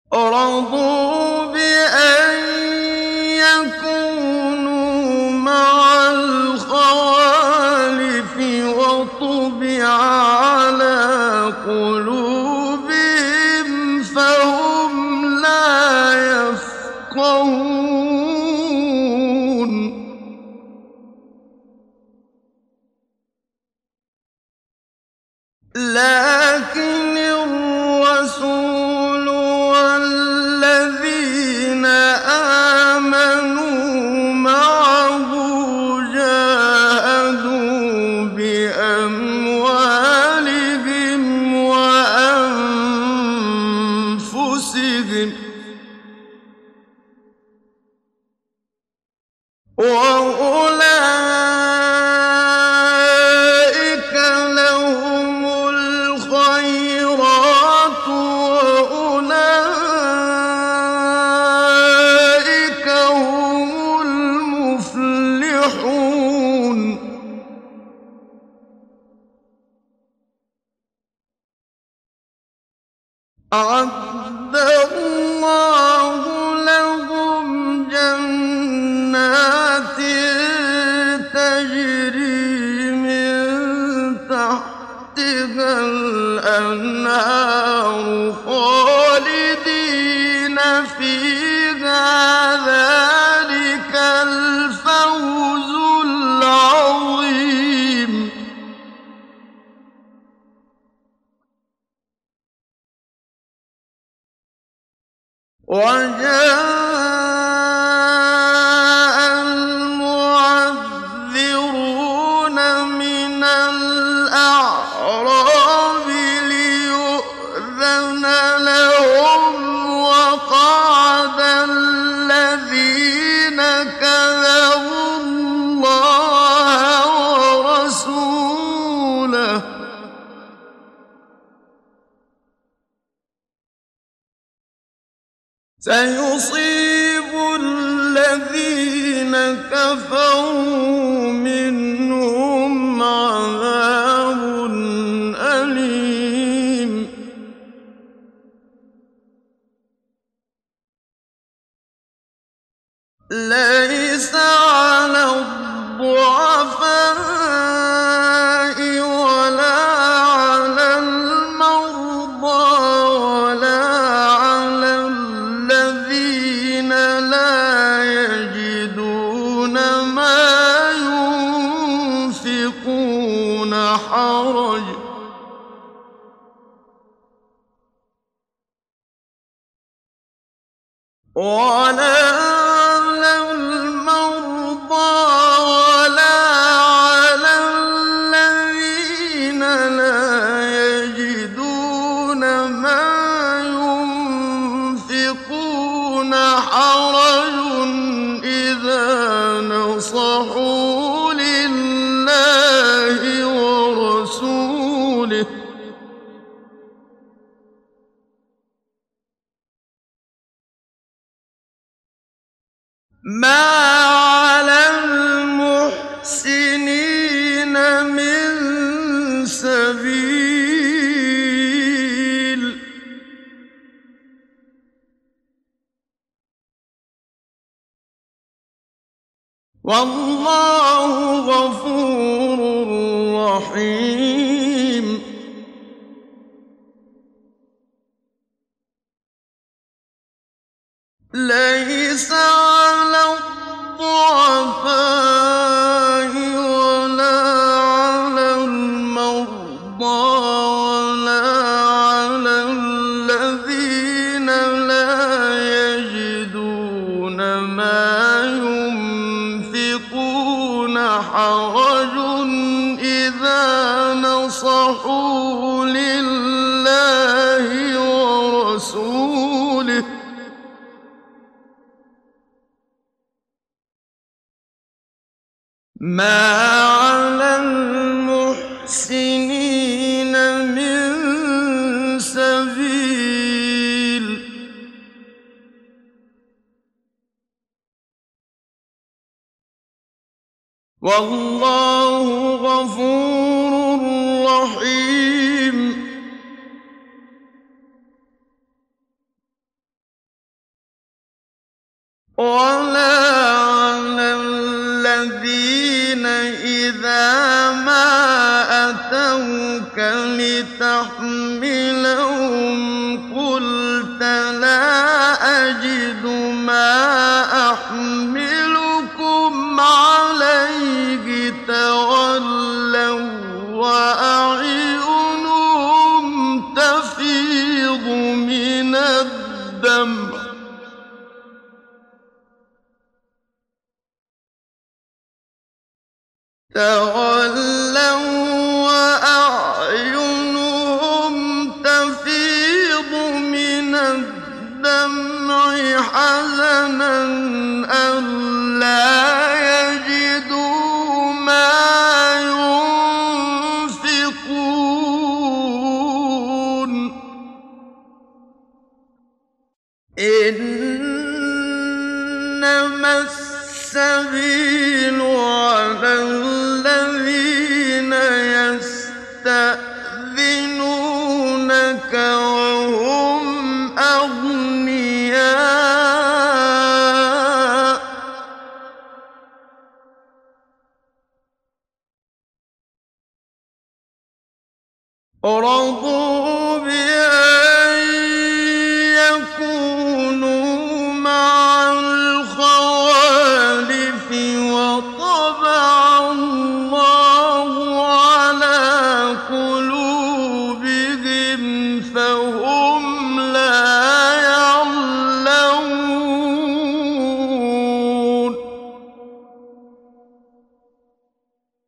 رَضُوا بِأَن يَكُونُوا مَعَ الْخَوَالِفِ وَطُبِعَ عَلَىٰ قُلُوبِهِمْ فَهُمْ لَا يَفْقَهُونَ لَٰكِنِ الرَّسُولُ وَالَّذِينَ آمَنُوا مَعَهُ جَاهَدُوا بِأَمْوَالِهِمْ وَأَنفُسِهِمْ ۚ وَأُولَٰئِكَ لَهُمُ الْخَيْرَاتُ وَأُولَٰئِكَ هُمُ الْمُفْلِحُونَ أَعَدَّ اللَّهُ لَهُمْ جَنَّاتٍ تَجْرِي مِن تَحْتِهَا الْأَنْهَارُ خَالِدِينَ فِيهَا ۚ ذَٰلِكَ الْفَوْزُ الْعَظِيمُ وَجَاءَ الْمُعَذِّرُونَ مِنَ الْأَعْرَابِ لِيُؤْذَنَ لَهُمْ وَقَعَدَ الَّذِينَ كَذَبُوا اللَّهَ وَرَسُولَهُ ۚ سَيُصِيبُ الَّذِينَ كَفَرُوا مِنْهُمْ عَذَابٌ أَلِيمٌ لَيْسَ عَلَى الضُّعَفَاءِ وَلَا عَلَى الْمَرْضَىٰ وَلَا عَلَى الَّذِينَ لَا يَجِدُونَ مَا يُنفِقُونَ حَرَجٌ ۗ وَلَا عَلَى الْمَرْضَىٰ وَلَا عَلَى الَّذِينَ لَا يَجِدُونَ مَا يُنفِقُونَ حَرَجٌ إِذَا نَصَحُوا لِلَّهِ وَرَسُولِهِ ۚ مَا عَلَى الْمُحْسِنِينَ مِن سَبِيلٍ ۚ وَاللَّهُ غَفُورٌ رَّحِيمٌ لَيْسَ عَلَى الضُّعَفَاءِ وَلَا عَلَى الْمَرْضَىٰ وَلَا عَلَى الَّذِينَ لَا يَجِدُونَ مَا يُنفِقُونَ حَرَجٌ إِذَا نَصَحُوا لِلَّهِ وَرَسُولِهِ ۚ مَا عَلَى الْمُحْسِنِينَ مِن سَبِيلٍ ۚ وَاللَّهُ غَفُورٌ رَّحِيمٌ ولا على الذين إذا ما أتوك لتحملهم قلت لا أجد ما أحملكم عليه تولوا وأعينهم تفيض من الدمع حزنا ألا يجدوا ما ينفقون إنما السبيل على الذين يستأذنونك وهم أغنياء رضوا